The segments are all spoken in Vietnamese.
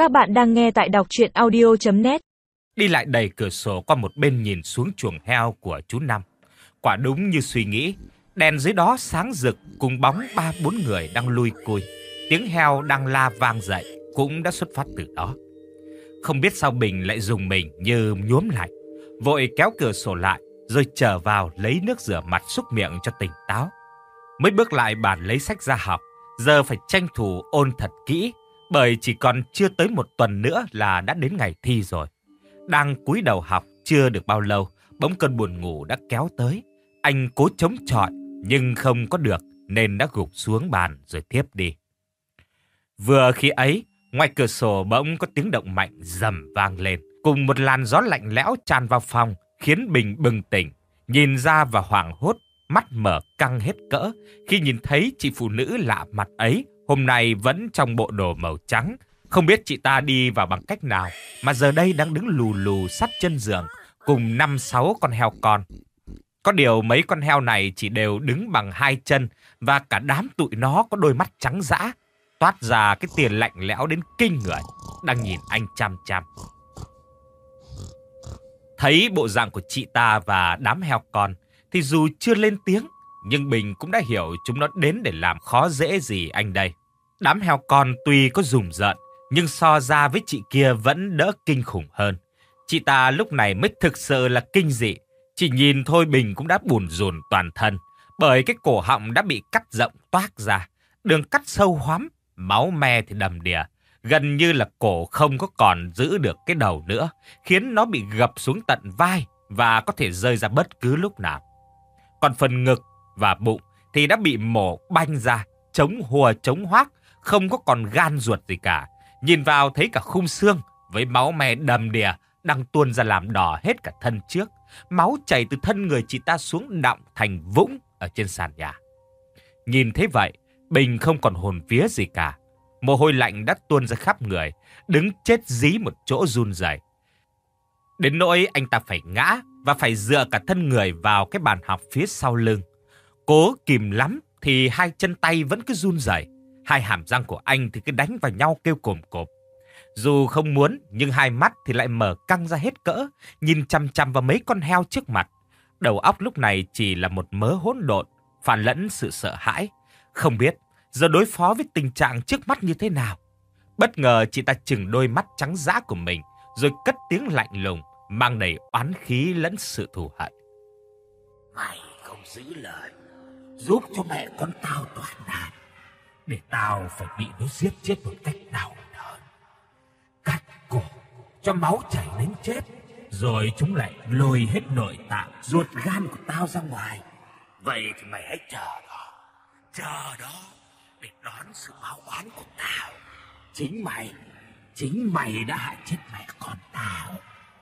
Các bạn đang nghe tại đọc truyện audio.net. Đi lại đẩy cửa sổ qua một bên nhìn xuống chuồng heo của chú Năm. Quả đúng như suy nghĩ, đèn dưới đó sáng rực cùng bóng 3-4 người đang lui cui. Tiếng heo đang la vang dậy cũng đã xuất phát từ đó. Không biết sao Bình lại dùng mình như nhuốm lạnh, vội kéo cửa sổ lại rồi trở vào lấy nước rửa mặt súc miệng cho tỉnh táo. Mới bước lại bàn lấy sách ra học, giờ phải tranh thủ ôn thật kỹ, bởi chỉ còn chưa tới một tuần nữa là đã đến ngày thi rồi. Đang cúi đầu học chưa được bao lâu, bỗng cơn buồn ngủ đã kéo tới. Anh cố chống chọi nhưng không có được nên đã gục xuống bàn rồi thiếp đi. Vừa khi ấy, ngoài cửa sổ bỗng có tiếng động mạnh rầm vang lên, cùng một làn gió lạnh lẽo tràn vào phòng, khiến Bình bừng tỉnh, nhìn ra và hoảng hốt, mắt mở căng hết cỡ khi nhìn thấy chị phụ nữ lạ mặt ấy hôm nay vẫn trong bộ đồ màu trắng. Không biết chị ta đi vào bằng cách nào mà giờ đây đang đứng lù lù sát chân giường cùng 5-6 con heo con. Có điều mấy con heo này chỉ đều đứng bằng 2 chân và cả đám tụi nó có đôi mắt trắng dã, toát ra cái tia lạnh lẽo đến kinh người, đang nhìn anh chăm chăm. Thấy bộ dạng của chị ta và đám heo con thì dù chưa lên tiếng, nhưng Bình cũng đã hiểu chúng nó đến để làm khó dễ gì anh đây. Đám heo con tuy có rùng rợn, nhưng so ra với chị kia vẫn đỡ kinh khủng hơn. Chị ta lúc này mới thực sự là kinh dị. Chỉ nhìn thôi Bình cũng đã bủn rủn toàn thân, bởi cái cổ họng đã bị cắt rộng toác ra, đường cắt sâu hoắm, máu me thì đầm đìa. Gần như là cổ không có còn giữ được cái đầu nữa, khiến nó bị gập xuống tận vai và có thể rơi ra bất cứ lúc nào. Còn phần ngực và bụng thì đã bị mổ banh ra, chống hùa chống hoác, không có còn gan ruột gì cả. Nhìn vào thấy cả khung xương với máu me đầm đìa đang tuôn ra làm đỏ hết cả thân trước. Máu chảy từ thân người chị ta xuống đọng thành vũng ở trên sàn nhà. Nhìn thấy vậy, Bình không còn hồn vía gì cả. Mồ hôi lạnh đã tuôn ra khắp người, đứng chết dí một chỗ run rẩy. Đến nỗi anh ta phải ngã và phải dựa cả thân người vào cái bàn học phía sau lưng. Cố kìm lắm thì 2 chân tay vẫn cứ run rẩy. 2 hàm răng của anh thì cứ đánh vào nhau kêu cồm cộp. Dù không muốn nhưng 2 mắt thì lại mở căng ra hết cỡ, nhìn chằm chằm vào mấy con heo trước mặt. Đầu óc lúc này chỉ là một mớ hỗn độn, phản lẫn sự sợ hãi. Không biết giờ đối phó với tình trạng trước mắt như thế nào. Bất ngờ chị ta chừng đôi mắt trắng dã của mình, rồi cất tiếng lạnh lùng, mang đầy oán khí lẫn sự thù hận. Mày không giữ lời, giúp cho mẹ con tao toàn nạn, để tao phải bị nó giết chết một cách đau đớn. Cắt cổ cho máu chảy đến chết, rồi chúng lại lôi hết nội tạng ruột gan của tao ra ngoài. Vậy thì mày hãy chờ đó để đón sự báo oán của tao. Chính mày đã hại chết mẹ con tao.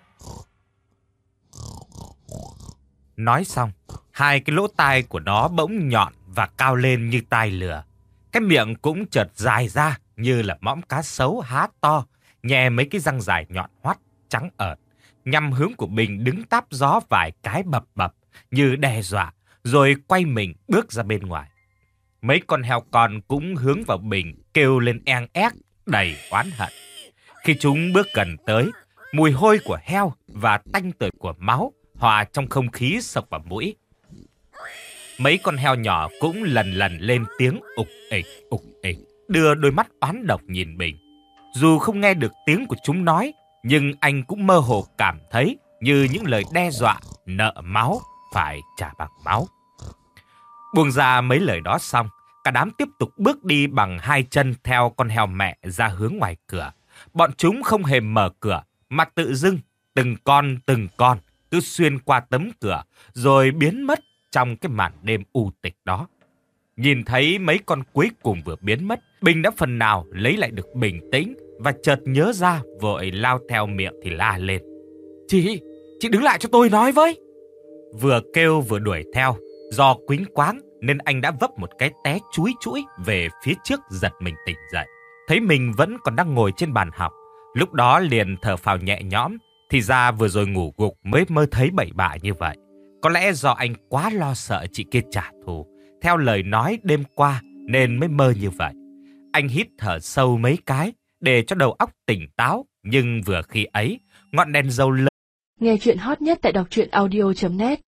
Nói xong, 2 cái lỗ tai của nó bỗng nhọn và cao lên như tai lừa. Cái miệng cũng chợt dài ra như là mõm cá sấu há to, nhè mấy cái răng dài nhọn hoắt, trắng ợt, nhằm hướng của Bình đứng táp gió vài cái bập bập như đe dọa, rồi quay mình bước ra bên ngoài. Mấy con heo con cũng hướng vào Bình kêu lên eng ép đầy oán hận. Khi chúng bước gần tới, mùi hôi của heo và tanh tưởi của máu hòa trong không khí sộc vào mũi. Mấy con heo nhỏ cũng lần lần lên tiếng ục ịch, đưa đôi mắt oán độc nhìn Bình. Dù không nghe được tiếng của chúng nói, nhưng anh cũng mơ hồ cảm thấy như những lời đe dọa nợ máu phải trả bằng máu. Buông ra mấy lời đó xong, cả đám tiếp tục bước đi bằng 2 chân theo con heo mẹ ra hướng ngoài cửa. Bọn chúng không hề mở cửa, mà tự dưng từng con cứ xuyên qua tấm cửa rồi biến mất trong cái màn đêm u tịch đó. Nhìn thấy mấy con cuối cùng vừa biến mất, Bình đã phần nào lấy lại được bình tĩnh và chợt nhớ ra vội lao theo miệng thì la lên. Chị đứng lại cho tôi nói với. Vừa kêu vừa đuổi theo, do quýnh quáng nên anh đã vấp một cái té chúi chũi về phía trước, giật mình tỉnh dậy. Thấy mình vẫn còn đang ngồi trên bàn học, lúc đó liền thở phào nhẹ nhõm, thì ra vừa rồi ngủ gục mới mơ thấy bậy bạ như vậy. Có lẽ do anh quá lo sợ chị kia trả thù, theo lời nói đêm qua nên mới mơ như vậy. Anh hít thở sâu mấy cái, để cho đầu óc tỉnh táo. Nhưng vừa khi ấy, ngọn đèn dầu lớn. Nghe chuyện hot nhất tại đọc truyện audio.net